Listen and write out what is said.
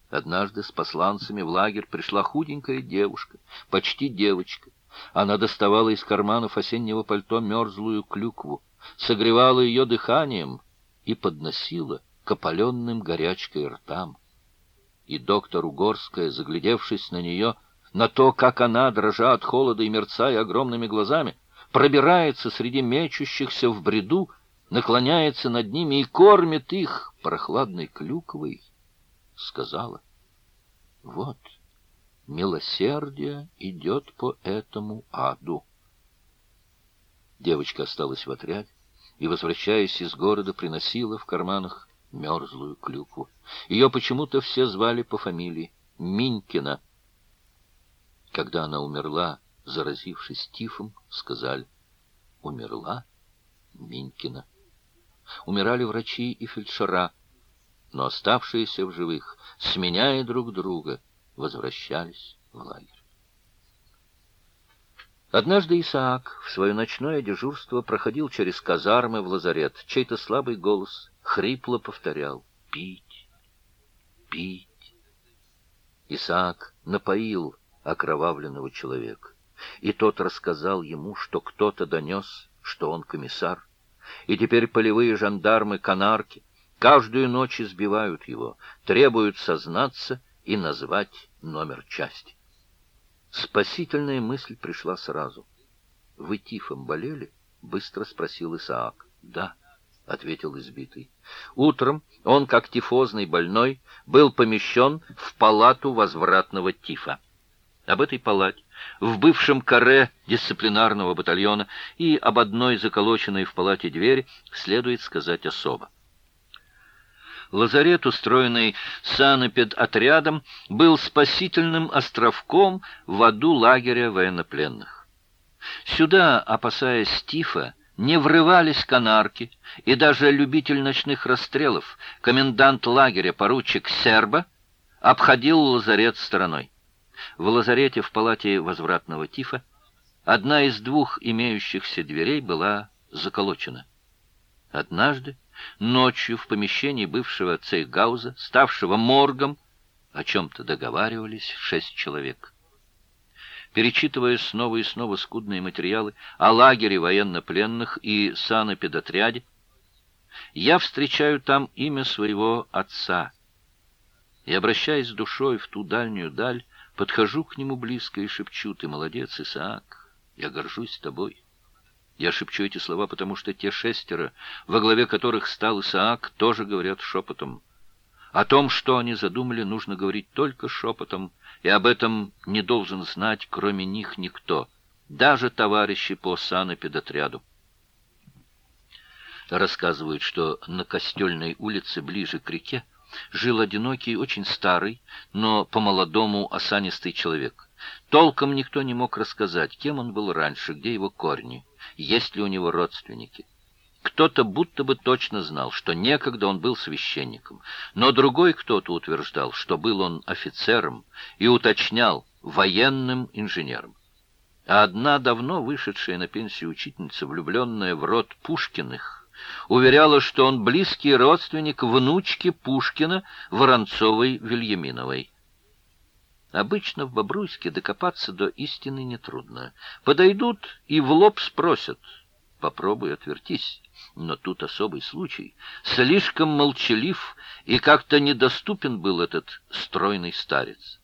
Однажды с посланцами в лагерь пришла худенькая девушка, почти девочка. Она доставала из карманов осеннего пальто мерзлую клюкву, согревала ее дыханием и подносила к опаленным горячкой ртам. И доктор Угорская, заглядевшись на нее, на то, как она, дрожа от холода и мерцая огромными глазами, пробирается среди мечущихся в бреду, наклоняется над ними и кормит их прохладной клюквой, сказала: «Вот, милосердие идет по этому аду». Девочка осталась в отряде и, возвращаясь из города, приносила в карманах мерзлую клюкву. Ее почему-то все звали по фамилии Минькина. Когда она умерла, заразившись тифом, сказали: «Умерла Минькина». Умирали врачи и фельдшера, но оставшиеся в живых, сменяя друг друга, возвращались в лагерь. Однажды Исаак в свое ночное дежурство проходил через казармы в лазарет. Чей-то слабый голос хрипло повторял: «Пить, пить». Исаак напоил окровавленного человека, и тот рассказал ему, что кто-то донес, что он комиссар, и теперь полевые жандармы-канарки каждую ночь избивают его, требуют сознаться и назвать номер части. Спасительная мысль пришла сразу. «Вы тифом болели?» — быстро спросил Исаак. «Да», — ответил избитый. Утром он, как тифозный больной, был помещен в палату возвратного тифа. Об этой палате, в бывшем каре дисциплинарного батальона и об одной заколоченной в палате двери следует сказать особо. Лазарет, устроенный санэпидотрядом, был спасительным островком в аду лагеря военнопленных. Сюда, опасаясь тифа, не врывались канарки, и даже любитель ночных расстрелов, комендант лагеря поручик Серба, обходил лазарет стороной. В лазарете в палате возвратного тифа одна из двух имеющихся дверей была заколочена. Однажды, ночью в помещении бывшего цейхгауза, ставшего моргом, о чем-то договаривались 6 человек. Перечитывая снова и снова скудные материалы о лагере военнопленных и санэпидотряде, я встречаю там имя своего отца и, обращаясь душой в ту дальнюю даль, подхожу к нему близко и шепчу: «Ты молодец, Исаак, я горжусь тобой». Я шепчу эти слова, потому что те 6, во главе которых стал Исаак, тоже говорят шепотом. О том, что они задумали, нужно говорить только шепотом, и об этом не должен знать, кроме них, никто, даже товарищи по санэпидотряду. Рассказывают, что на Костельной улице, ближе к реке, жил одинокий, очень старый, но по-молодому осанистый человек. Толком никто не мог рассказать, кем он был раньше, где его корни, есть ли у него родственники. Кто-то будто бы точно знал, что некогда он был священником, но другой кто-то утверждал, что был он офицером, и уточнял: военным инженером. А одна давно вышедшая на пенсию учительница, влюбленная в род Пушкиных, уверяла, что он близкий родственник внучки Пушкина, Воронцовой-Вильяминовой. Обычно в Бобруйске докопаться до истины нетрудно. Подойдут и в лоб спросят: попробуй отвертись. Но тут особый случай. Слишком молчалив и как-то недоступен был этот стройный старец.